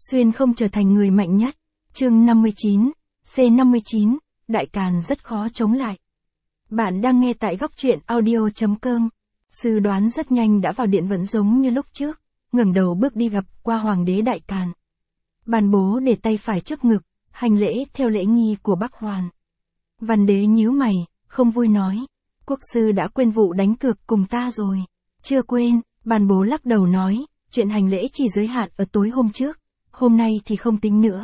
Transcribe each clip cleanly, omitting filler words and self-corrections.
Xuyên không trở thành người mạnh nhất. Chương 59, C59, Đại Càn rất khó chống lại. Bạn đang nghe tại góc truyện audio.com. Sư Đoán rất nhanh đã vào điện vẫn giống như lúc trước, ngẩng đầu bước đi gặp qua hoàng đế Đại Càn. Bàn bố để tay phải trước ngực, hành lễ theo lễ nghi của Bắc Hoàn. Văn đế nhíu mày, không vui nói, quốc sư đã quên vụ đánh cược cùng ta rồi. Chưa quên, bàn bố lắc đầu nói, chuyện hành lễ chỉ giới hạn ở tối hôm trước, hôm nay thì không tính nữa.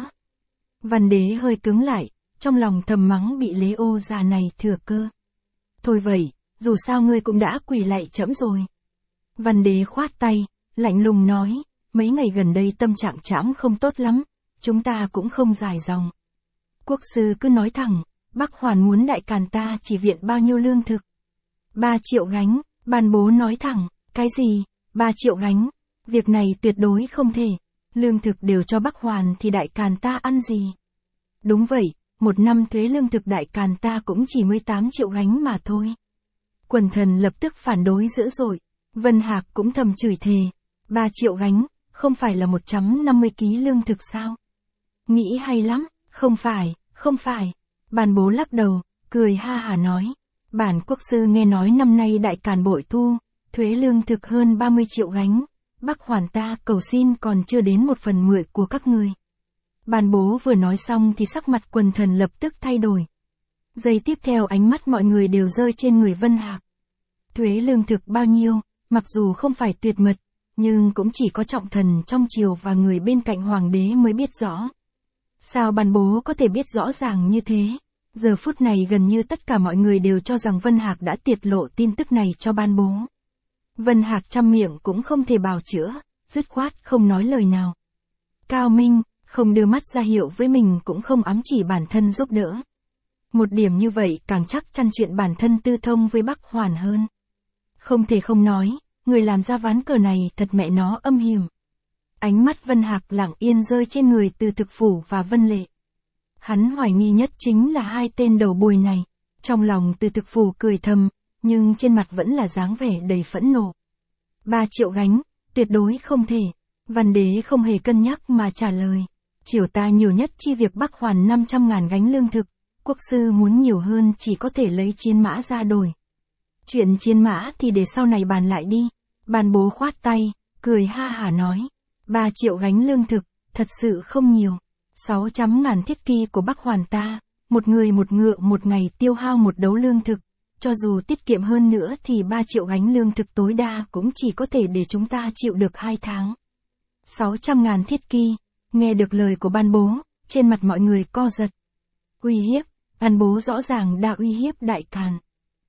Văn đế hơi cứng lại, trong lòng thầm mắng bị Lê Ô già này thừa cơ. Thôi vậy, dù sao ngươi cũng đã quỳ lạy trẫm rồi. Văn đế khoát tay, lạnh lùng nói, mấy ngày gần đây tâm trạng trẫm không tốt lắm, chúng ta cũng không dài dòng. Quốc sư cứ nói thẳng, Bắc Hoàn muốn Đại Càn ta chỉ viện bao nhiêu lương thực? 3 triệu gánh, bàn bố nói thẳng, cái gì, 3 triệu gánh, việc này tuyệt đối không thể, lương thực đều cho Bắc Hoàn thì Đại Càn ta ăn gì? Đúng vậy, một năm thuế lương thực Đại Càn ta cũng chỉ 18 triệu gánh mà thôi. Quần thần lập tức phản đối dữ dội, Vân Hạc cũng thầm chửi thề, 3 triệu gánh, không phải là 150 ký lương thực sao? Nghĩ hay lắm, không phải. Bàn bố lắc đầu, cười ha hả nói, bản quốc sư nghe nói năm nay Đại Càn bội thu, thuế lương thực hơn 30 triệu gánh, Bắc Hoàn ta cầu xin còn chưa đến 1/10 của các người. Bàn bố vừa nói xong thì sắc mặt quần thần lập tức thay đổi. Giây tiếp theo ánh mắt mọi người đều rơi trên người Vân Hạc. Thuế lương thực bao nhiêu, mặc dù không phải tuyệt mật, nhưng cũng chỉ có trọng thần trong triều và người bên cạnh hoàng đế mới biết rõ. Sao bàn bố có thể biết rõ ràng như thế? Giờ phút này gần như tất cả mọi người đều cho rằng Vân Hạc đã tiết lộ tin tức này cho ban bố. Vân Hạc trăm miệng cũng không thể bào chữa, dứt khoát không nói lời nào. Cao Minh, không đưa mắt ra hiệu với mình cũng không ám chỉ bản thân giúp đỡ. Một điểm như vậy càng chắc chắn chuyện bản thân tư thông với Bắc Hoàn hơn. Không thể không nói, người làm ra ván cờ này thật mẹ nó âm hiểm. Ánh mắt Vân Hạc lặng yên rơi trên người Từ Thực Phủ và Vân Lệ. Hắn hoài nghi nhất chính là hai tên đầu bùi này. Trong lòng Từ Thực Phủ cười thầm, nhưng trên mặt vẫn là dáng vẻ đầy phẫn nộ. 3 triệu gánh, tuyệt đối không thể. Văn đế không hề cân nhắc mà trả lời. Triều ta nhiều nhất chi việc Bắc Hoàn 500.000 gánh lương thực. Quốc sư muốn nhiều hơn chỉ có thể lấy chiến mã ra đổi. Chuyện chiến mã thì để sau này bàn lại đi. Bàn bố khoát tay, cười ha hả nói. 3 triệu gánh lương thực, thật sự không nhiều. 600.000 thiết kỳ của Bắc Hoàn ta, một người một ngựa một ngày tiêu hao một đấu lương thực. Cho dù tiết kiệm hơn nữa thì 3 triệu gánh lương thực tối đa cũng chỉ có thể để chúng ta chịu được 2 tháng. 600.000 thiết kỳ, nghe được lời của ban bố, trên mặt mọi người co giật. Uy hiếp, ban bố rõ ràng đã uy hiếp Đại Càn.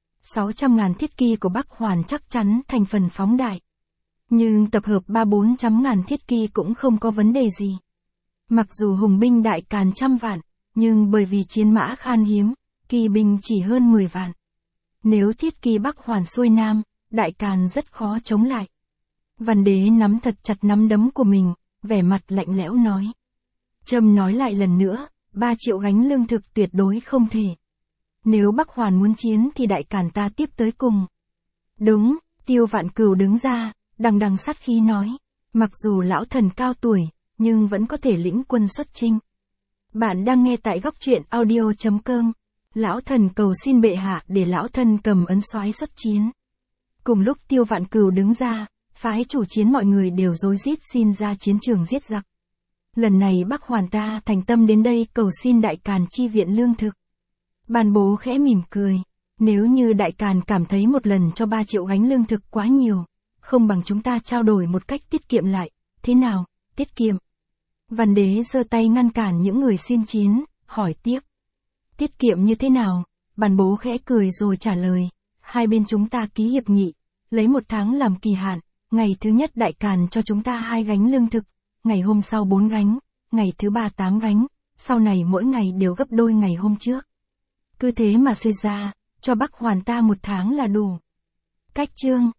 600.000 thiết kỳ của Bắc Hoàn chắc chắn thành phần phóng đại. Nhưng tập hợp 3-400.000 thiết kỳ cũng không có vấn đề gì. Mặc dù hùng binh Đại Càn 100 vạn, nhưng bởi vì chiến mã khan hiếm, kỳ binh chỉ hơn 10 vạn. Nếu thiết kỳ Bắc Hoàn xuôi nam, Đại Càn rất khó chống lại. Văn đế nắm thật chặt nắm đấm của mình, vẻ mặt lạnh lẽo nói. Trâm nói lại lần nữa, 3 triệu gánh lương thực tuyệt đối không thể. Nếu Bắc Hoàn muốn chiến thì Đại Càn ta tiếp tới cùng. Đúng, Tiêu Vạn Cửu đứng ra, đằng đằng sát khí nói. Mặc dù lão thần cao tuổi, nhưng vẫn có thể lĩnh quân xuất chinh. Bạn đang nghe tại góc truyện audio.com. Lão thần cầu xin bệ hạ để lão thần cầm ấn soái xuất chiến. Cùng lúc Tiêu Vạn Cửu đứng ra, phái chủ chiến mọi người đều rối rít xin ra chiến trường giết giặc. Lần này Bắc Hoàn ta thành tâm đến đây cầu xin Đại Càn chi viện lương thực. Bàn bố khẽ mỉm cười. Nếu như Đại Càn cảm thấy một lần cho 3 triệu gánh lương thực quá nhiều, không bằng chúng ta trao đổi một cách tiết kiệm lại. Thế nào, tiết kiệm? Văn đế giơ tay ngăn cản những người xin chiến, hỏi tiếp. Tiết kiệm như thế nào? Bàn bố khẽ cười rồi trả lời. Hai bên chúng ta ký hiệp nghị, lấy 1 tháng làm kỳ hạn. Ngày thứ nhất Đại Càn cho chúng ta 2 gánh lương thực, ngày hôm sau 4 gánh, ngày thứ 3 8 gánh, sau này mỗi ngày đều gấp đôi ngày hôm trước. Cứ thế mà suy ra, cho Bắc Hoàn ta 1 tháng là đủ. Cách chương